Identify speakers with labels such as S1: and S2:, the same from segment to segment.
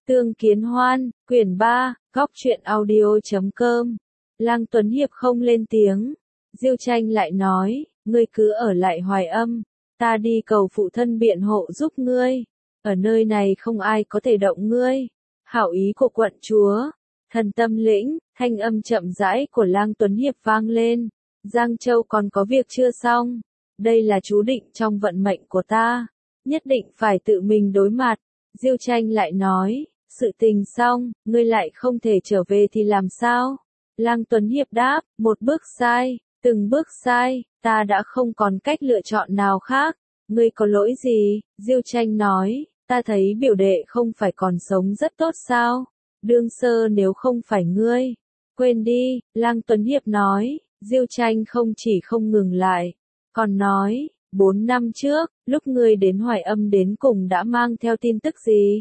S1: Tương Kiến Hoan, quyển 3, góc truyện audio.com. Lăng Tuấn Hiệp không lên tiếng. Diêu Tranh lại nói, ngươi cứ ở lại Hoài Âm, ta đi cầu phụ thân biện hộ giúp ngươi. Ở nơi này không ai có thể động ngươi. Hảo ý của quận chúa, thần tâm lĩnh, thanh âm chậm rãi của Lăng Tuấn Hiệp vang lên. Giang Châu còn có việc chưa xong. Đây là chú định trong vận mệnh của ta. Nhất định phải tự mình đối mặt. Diêu Tranh lại nói, sự tình xong, ngươi lại không thể trở về thì làm sao? Lăng Tuấn Hiệp đáp, một bước sai, từng bước sai, ta đã không còn cách lựa chọn nào khác. Ngươi có lỗi gì? Diêu Tranh nói, ta thấy biểu đệ không phải còn sống rất tốt sao? Đương sơ nếu không phải ngươi, quên đi, Lăng Tuấn Hiệp nói. Diêu Tranh không chỉ không ngừng lại, còn nói, 4 năm trước, lúc ngươi đến Hoài Âm đến cùng đã mang theo tin tức gì?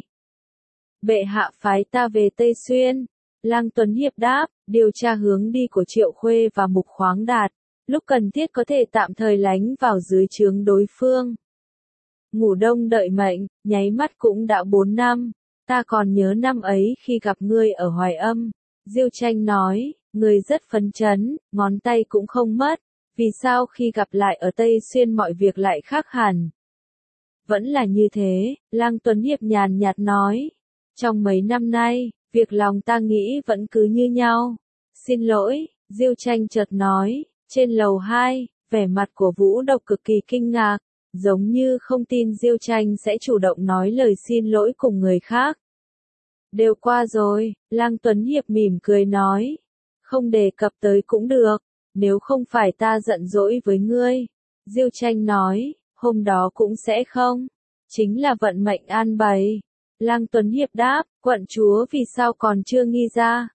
S1: Bệ hạ phái ta về Tây Xuyên. Lăng Tuấn Hiệp đáp, điều tra hướng đi của Triệu Khuê và Mục Khoáng Đạt, lúc cần thiết có thể tạm thời lánh vào dưới trướng đối phương. Ngủ đông đợi mệnh, nháy mắt cũng đã 4 năm, ta còn nhớ năm ấy khi gặp ngươi ở Hoài Âm. Diêu Tranh nói, ngươi rất phấn chấn, ngón tay cũng không mất, vì sao khi gặp lại ở Tây Xuyên mọi việc lại khác hẳn? Vẫn là như thế, Lăng Tuấn Hiệp nhàn nhạt nói. Trong mấy năm nay, việc lòng ta nghĩ vẫn cứ như nhau. Xin lỗi, Diêu Tranh chợt nói. Trên lầu 2, vẻ mặt của Vũ Độc cực kỳ kinh ngạc, giống như không tin Diêu Tranh sẽ chủ động nói lời xin lỗi cùng người khác. Đều qua rồi, Lăng Tuấn Hiệp mỉm cười nói. Không đề cập tới cũng được, nếu không phải ta giận dỗi với ngươi. Diêu Tranh nói, hôm đó cũng sẽ không. Chính là vận mệnh an bày. Lăng Tuấn Hiệp đáp, quận chúa vì sao còn chưa nghi ra?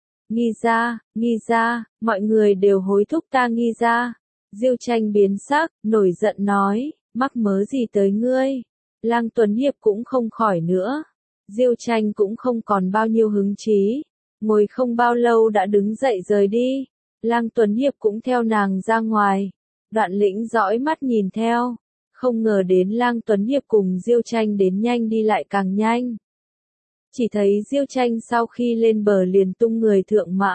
S1: Nghi ra, mọi người đều hối thúc ta nghi ra. Diêu Tranh biến sắc, nổi giận nói, mắc mớ gì tới ngươi? Lăng Tuấn Hiệp cũng không khỏi nữa. Diêu Tranh cũng không còn bao nhiêu hứng chí. Ngồi không bao lâu đã đứng dậy rời đi. Lăng Tuấn Hiệp cũng theo nàng ra ngoài. Đoạn Lĩnh dõi mắt nhìn theo. Không ngờ đến Lăng Tuấn Hiệp cùng Diêu Tranh đến nhanh đi lại càng nhanh. Chỉ thấy Diêu Tranh sau khi lên bờ liền tung người thượng mã.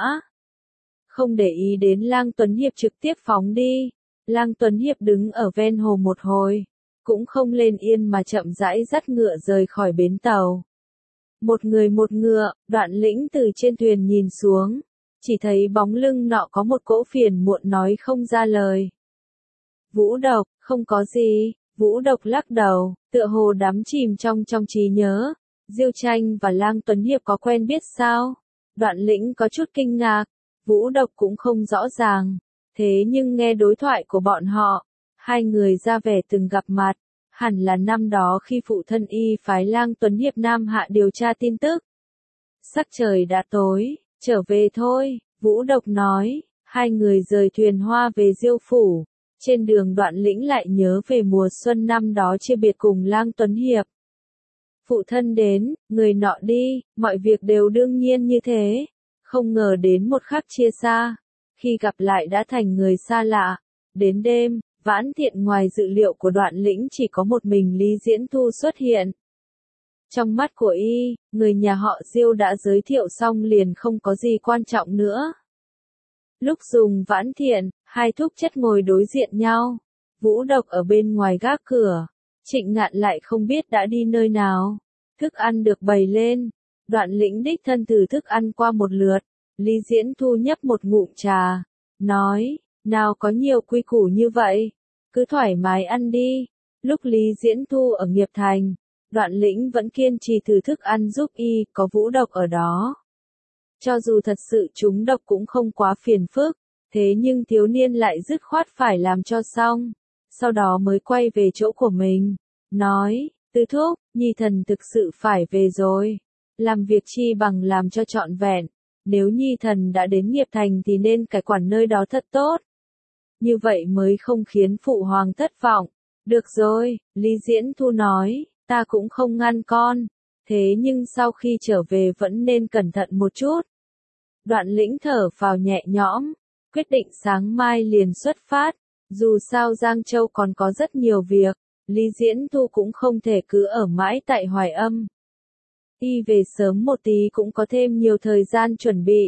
S1: Không để ý đến Lăng Tuấn Hiệp trực tiếp phóng đi. Lăng Tuấn Hiệp đứng ở ven hồ một hồi. Cũng không lên yên mà chậm rãi dắt ngựa rời khỏi bến tàu. Một người một ngựa, Đoạn Lĩnh từ trên thuyền nhìn xuống. Chỉ thấy bóng lưng nọ có một cỗ phiền muộn nói không ra lời. Vũ Độc, không có gì. Vũ Độc lắc đầu, tựa hồ đắm chìm trong trí nhớ. Diêu Tranh và Lăng Tuấn Hiệp có quen biết sao? Đoạn Lĩnh có chút kinh ngạc. Vũ Độc cũng không rõ ràng. Thế nhưng nghe đối thoại của bọn họ, hai người ra vẻ từng gặp mặt. Hẳn là năm đó khi phụ thân y phái Lăng Tuấn Hiệp Nam Hạ điều tra tin tức. Sắc trời đã tối, trở về thôi, Vũ Độc nói. Hai người rời thuyền hoa về Diêu phủ. Trên đường Đoạn Lĩnh lại nhớ về mùa xuân năm đó chia biệt cùng Lăng Tuấn Hiệp. Phụ thân đến, người nọ đi, mọi việc đều đương nhiên như thế. Không ngờ đến một khắc chia xa. Khi gặp lại đã thành người xa lạ. Đến đêm, Vãn Thiện ngoài dự liệu của Đoạn Lĩnh chỉ có một mình Lý Diễn Thu xuất hiện. Trong mắt của y, người nhà họ Diêu đã giới thiệu xong liền không có gì quan trọng nữa. Lúc dùng Vãn Thiện, hai thúc chất ngồi đối diện nhau. Vũ Độc ở bên ngoài gác cửa. Trịnh Ngạn lại không biết đã đi nơi nào. Thức ăn được bày lên. Đoạn Lĩnh đích thân thử thức ăn qua một lượt. Lý Diễn Thu nhấp một ngụm trà. Nói, nào có nhiều quy củ như vậy. Cứ thoải mái ăn đi. Lúc Lý Diễn Thu ở Nghiệp Thành, Đoạn Lĩnh vẫn kiên trì thử thức ăn giúp y, có Vũ Độc ở đó. Cho dù thật sự chúng độc cũng không quá phiền phức. Thế nhưng thiếu niên lại dứt khoát phải làm cho xong. Sau đó mới quay về chỗ của mình. Nói, Tứ thúc, nhi thần thực sự phải về rồi. Làm việc chi bằng làm cho trọn vẹn. Nếu nhi thần đã đến Nghiệp Thành thì nên cai quản nơi đó thật tốt. Như vậy mới không khiến phụ hoàng thất vọng. Được rồi, Lý Diễn Thu nói, ta cũng không ngăn con. Thế nhưng sau khi trở về vẫn nên cẩn thận một chút. Đoạn Lĩnh thở phào nhẹ nhõm. Quyết định sáng mai liền xuất phát. Dù sao Giang Châu còn có rất nhiều việc. Lý Diễn Thu cũng không thể cứ ở mãi tại Hoài Âm. Y về sớm một tí cũng có thêm nhiều thời gian chuẩn bị.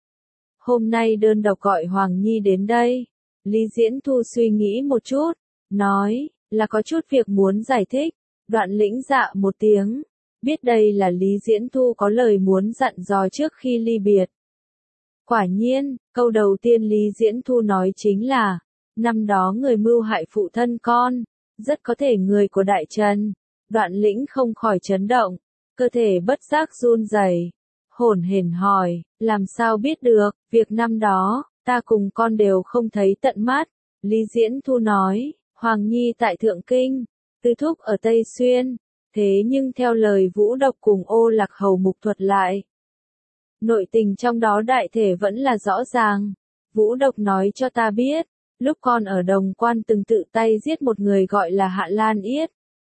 S1: Hôm nay đơn độc gọi Hoàng Nhi đến đây. Lý Diễn Thu suy nghĩ một chút, nói, là có chút việc muốn giải thích. Đoạn Lĩnh dạ một tiếng, biết đây là Lý Diễn Thu có lời muốn dặn dò trước khi ly biệt. Quả nhiên, câu đầu tiên Lý Diễn Thu nói chính là, năm đó người mưu hại phụ thân con, rất có thể người của Đại Trần. Đoạn Lĩnh không khỏi chấn động, cơ thể bất giác run rẩy, hổn hển hỏi, làm sao biết được, việc năm đó, ta cùng con đều không thấy tận mắt. Lý Diễn Thu nói, Hoàng Nhi tại Thượng Kinh, Tư Thúc ở Tây Xuyên, thế nhưng theo lời Vũ Độc cùng Ô Lạc Hầu Mục thuật lại, nội tình trong đó đại thể vẫn là rõ ràng. Vũ Độc nói cho ta biết, lúc con ở Đồng Quan từng tự tay giết một người gọi là Hạ Lan Yết.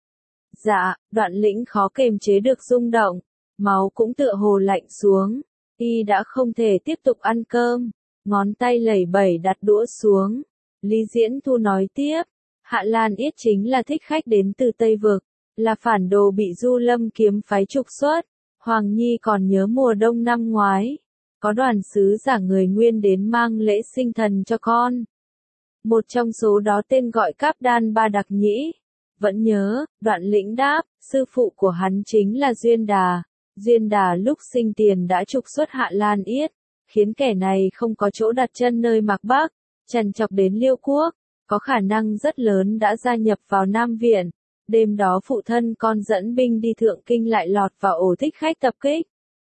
S1: Dạ, Đoạn Lĩnh khó kềm chế được rung động, máu cũng tựa hồ lạnh xuống, y đã không thể tiếp tục ăn cơm, ngón tay lẩy bẩy đặt đũa xuống. Lý Diễn Thu nói tiếp, Hạ Lan Yết chính là thích khách đến từ Tây Vực, là phản đồ bị Du Lâm kiếm phái trục xuất. Hoàng Nhi còn nhớ mùa đông năm ngoái, có đoàn sứ giả người Nguyên đến mang lễ sinh thần cho con. Một trong số đó tên gọi Cáp Đan Ba Đặc Nhĩ. Vẫn nhớ, Đoạn Lĩnh đáp, sư phụ của hắn chính là Duyên Đà. Duyên Đà lúc sinh tiền đã trục xuất Hạ Lan Yết, khiến kẻ này không có chỗ đặt chân nơi Mạc Bắc, trằn trọc đến Liêu Quốc, có khả năng rất lớn đã gia nhập vào Nam Viện. Đêm đó phụ thân con dẫn binh đi Thượng Kinh lại lọt vào ổ thích khách tập kích.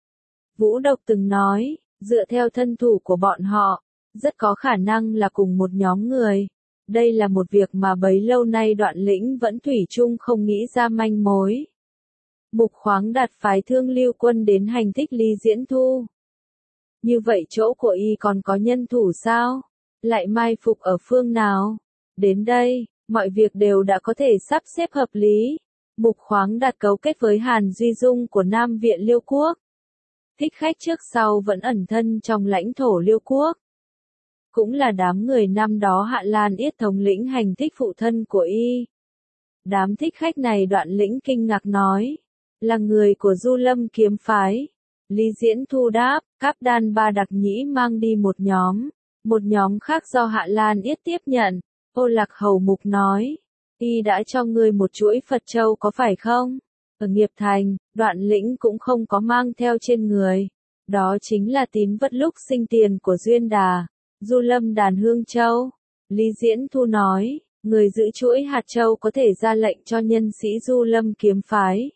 S1: Vũ Độc từng nói, dựa theo thân thủ của bọn họ, rất có khả năng là cùng một nhóm người. Đây là một việc mà bấy lâu nay Đoạn Lĩnh vẫn thủy chung không nghĩ ra manh mối. Mục Khoáng Đạt phái Thương Lưu Quân đến hành thích Lý Diễn Thu. Như vậy chỗ của y còn có nhân thủ sao? Lại mai phục ở phương nào? Đến đây, mọi việc đều đã có thể sắp xếp hợp lý. Mục Khoáng Đạt cấu kết với Hàn Duy Dung của Nam Viện Liêu Quốc. Thích khách trước sau vẫn ẩn thân trong lãnh thổ Liêu Quốc. Cũng là đám người năm đó Hạ Lan Yết thống lĩnh hành thích phụ thân của y. Đám thích khách này Đoạn Lĩnh kinh ngạc nói, là người của Du Lâm kiếm phái. Lý Diễn Thu đáp, Cáp Đan Ba Đặc Nhĩ mang đi một nhóm khác do Hạ Lan Yết tiếp nhận. Ô Lạc Hầu Mục nói, y đã cho ngươi một chuỗi Phật Châu có phải không? Ở Nghiệp Thành, Đoạn Lĩnh cũng không có mang theo trên người. Đó chính là tín vật lúc sinh tiền của Duyên Đà, Du Lâm đàn Hương Châu. Lý Diễn Thu nói, người giữ chuỗi hạt châu có thể ra lệnh cho nhân sĩ Du Lâm kiếm phái.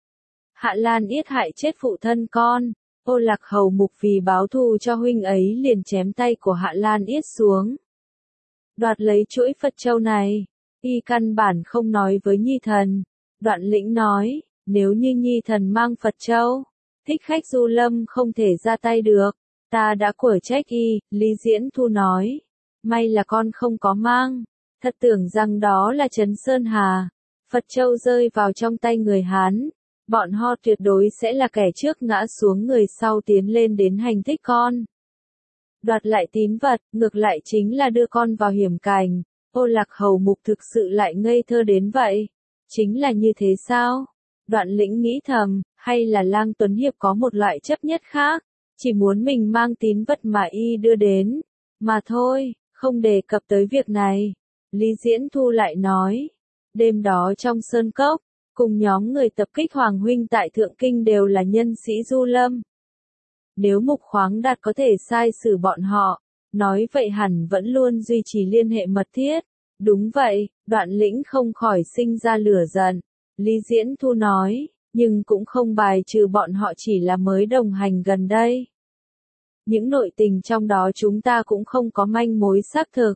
S1: Hạ Lan Yết hại chết phụ thân con. Ô Lạc Hầu Mục vì báo thù cho huynh ấy liền chém tay của Hạ Lan Yết xuống. Đoạt lấy chuỗi Phật Châu này, y căn bản không nói với Nhi Thần. Đoạn Lĩnh nói, nếu như Nhi Thần mang Phật Châu, thích khách Du Lâm không thể ra tay được, ta đã quở trách y. Lý Diễn Thu nói, may là con không có mang, thật tưởng rằng đó là Trấn Sơn Hà. Phật Châu rơi vào trong tay người Hán, bọn họ tuyệt đối sẽ là kẻ trước ngã xuống người sau tiến lên đến hành thích con. Đoạt lại tín vật, ngược lại chính là đưa con vào hiểm cảnh. Ô Lạc Hầu Mục thực sự lại ngây thơ đến vậy. Chính là như thế sao? Đoạn Lĩnh nghĩ thầm, hay là Lang Tuấn Hiệp có một loại chấp nhất khác, chỉ muốn mình mang tín vật mà y đưa đến, mà thôi, không đề cập tới việc này. Lý Diễn Thu lại nói, đêm đó trong sơn cốc, cùng nhóm người tập kích Hoàng huynh tại Thượng Kinh đều là nhân sĩ Du Lâm. Nếu Mục Khoáng Đạt có thể sai xử bọn họ, nói vậy hẳn vẫn luôn duy trì liên hệ mật thiết. Đúng vậy, Đoạn Lĩnh không khỏi sinh ra lửa giận. Lý Diễn Thu nói, nhưng cũng không bài trừ bọn họ chỉ là mới đồng hành gần đây. Những nội tình trong đó chúng ta cũng không có manh mối xác thực.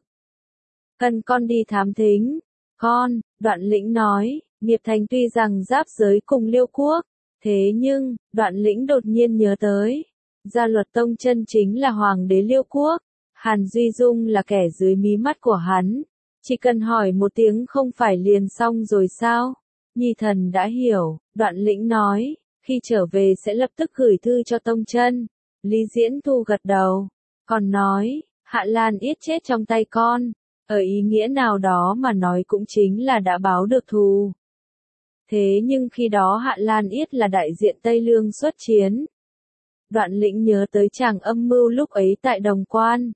S1: Cần con đi thám thính. Con, Đoạn Lĩnh nói, Nghiệp Thành tuy rằng giáp giới cùng Liêu Quốc, thế nhưng, Đoạn Lĩnh đột nhiên nhớ tới, Gia Luật Tông chân chính là hoàng đế Liêu Quốc, Hàn Duy Dung là kẻ dưới mí mắt của hắn, chỉ cần hỏi một tiếng không phải liền xong rồi sao? Nhi Thần đã hiểu. Đoạn Lĩnh nói, khi trở về sẽ lập tức gửi thư cho Tông chân. Lý Diễn Thu gật đầu, còn nói, Hạ Lan Yết chết trong tay con, ở ý nghĩa nào đó mà nói cũng chính là đã báo được thù. Thế nhưng khi đó Hạ Lan Yết là đại diện Tây Lương xuất chiến. Đoạn Lĩnh nhớ tới chàng âm mưu lúc ấy tại Đồng Quan.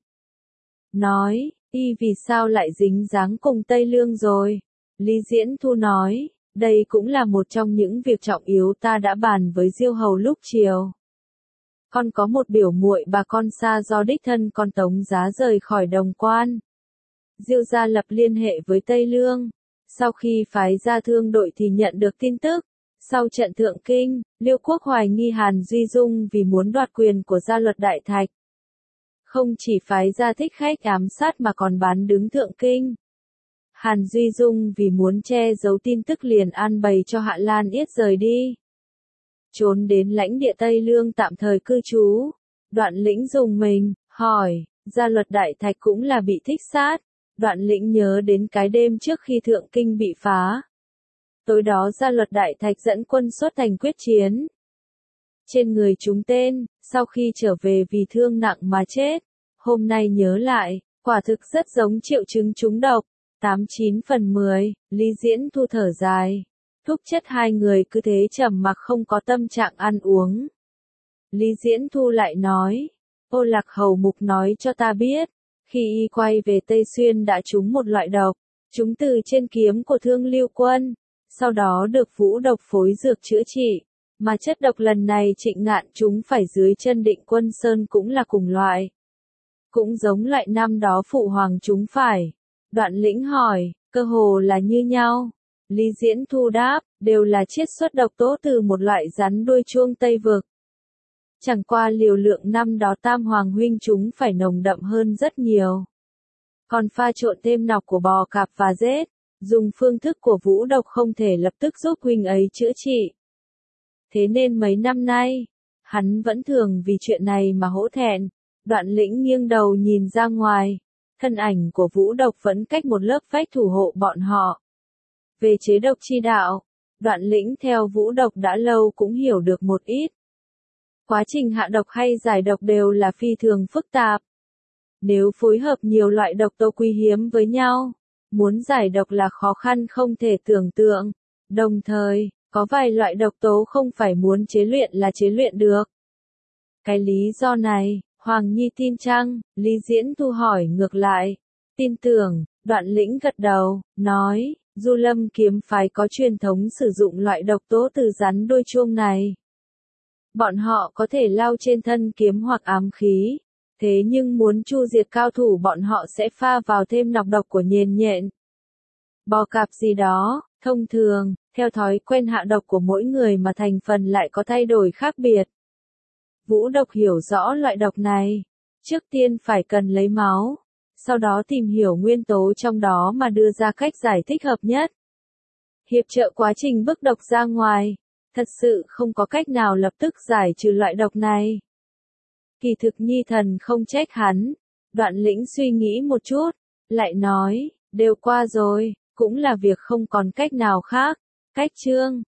S1: Nói, y vì sao lại dính dáng cùng Tây Lương rồi? Lý Diễn Thu nói, đây cũng là một trong những việc trọng yếu ta đã bàn với Diêu Hầu lúc chiều. Con có một biểu muội bà con xa do đích thân con Tống Giá rời khỏi Đồng Quan. Diêu gia lập liên hệ với Tây Lương. Sau khi phái ra thương đội thì nhận được tin tức. Sau trận Thượng Kinh, Liêu Quốc hoài nghi Hàn Duy Dung vì muốn đoạt quyền của gia luật Đại Thạch. Không chỉ phái ra thích khách ám sát mà còn bán đứng Thượng Kinh. Hàn Duy Dung vì muốn che giấu tin tức liền an bày cho Hạ Lan Yết rời đi. Trốn đến lãnh địa Tây Lương tạm thời cư trú. Đoạn Lĩnh dùng mình, hỏi, gia luật Đại Thạch cũng là bị thích sát. Đoạn Lĩnh nhớ đến cái đêm trước khi Thượng Kinh bị phá. Tối đó gia luật Đại Thạch dẫn quân xuất thành quyết chiến. Trên người chúng tên, sau khi trở về vì thương nặng mà chết. Hôm nay nhớ lại, quả thực rất giống triệu chứng trúng độc. 89/10, Lý Diễn Thu thở dài. Thúc chất hai người cứ thế trầm mặc không có tâm trạng ăn uống. Lý Diễn Thu lại nói, Ô Lạc Hầu Mục nói cho ta biết, khi y quay về Tây Xuyên đã trúng một loại độc, trúng từ trên kiếm của Thương Lưu Quân, sau đó được Vũ Độc phối dược chữa trị, mà chất độc lần này Trịnh Ngạn trúng phải dưới chân Định Quân Sơn cũng là cùng loại. Cũng giống loại năm đó Phụ Hoàng trúng phải. Đoạn Lĩnh hỏi, cơ hồ là như nhau. Lý Diễn Thu đáp, đều là chiết xuất độc tố từ một loại rắn đuôi chuông Tây Vực. Chẳng qua liều lượng năm đó Tam Hoàng huynh chúng phải nồng đậm hơn rất nhiều. Còn pha trộn thêm nọc của bò cạp và rết, dùng phương thức của Vũ Độc không thể lập tức giúp huynh ấy chữa trị. Thế nên mấy năm nay, hắn vẫn thường vì chuyện này mà hổ thẹn. Đoạn Lĩnh nghiêng đầu nhìn ra ngoài, thân ảnh của Vũ Độc vẫn cách một lớp vách thủ hộ bọn họ. Về chế độc chi đạo, Đoạn Lĩnh theo Vũ Độc đã lâu cũng hiểu được một ít. Quá trình hạ độc hay giải độc đều là phi thường phức tạp. Nếu phối hợp nhiều loại độc tố quý hiếm với nhau, muốn giải độc là khó khăn không thể tưởng tượng. Đồng thời, có vài loại độc tố không phải muốn chế luyện là chế luyện được. Cái lý do này, Hoàng Nhi tin chăng? Lý Diễn Thu hỏi ngược lại. Tin tưởng, Đoạn Lĩnh gật đầu, nói, Du Lâm kiếm phái có truyền thống sử dụng loại độc tố từ rắn đuôi chuông này. Bọn họ có thể lao trên thân kiếm hoặc ám khí. Thế nhưng muốn chu diệt cao thủ bọn họ sẽ pha vào thêm nọc độc của nhện nhện, bò cạp gì đó. Thông thường, theo thói quen hạ độc của mỗi người mà thành phần lại có thay đổi khác biệt. Vũ Độc hiểu rõ loại độc này. Trước tiên phải cần lấy máu. Sau đó tìm hiểu nguyên tố trong đó mà đưa ra cách giải thích hợp nhất. Hiệp trợ quá trình bức độc ra ngoài. Thật sự không có cách nào lập tức giải trừ loại độc này. Kỳ thực Nhi thần không trách hắn. Đoạn Lĩnh suy nghĩ một chút. Lại nói, đều qua rồi, cũng là việc không còn cách nào khác. Cách chương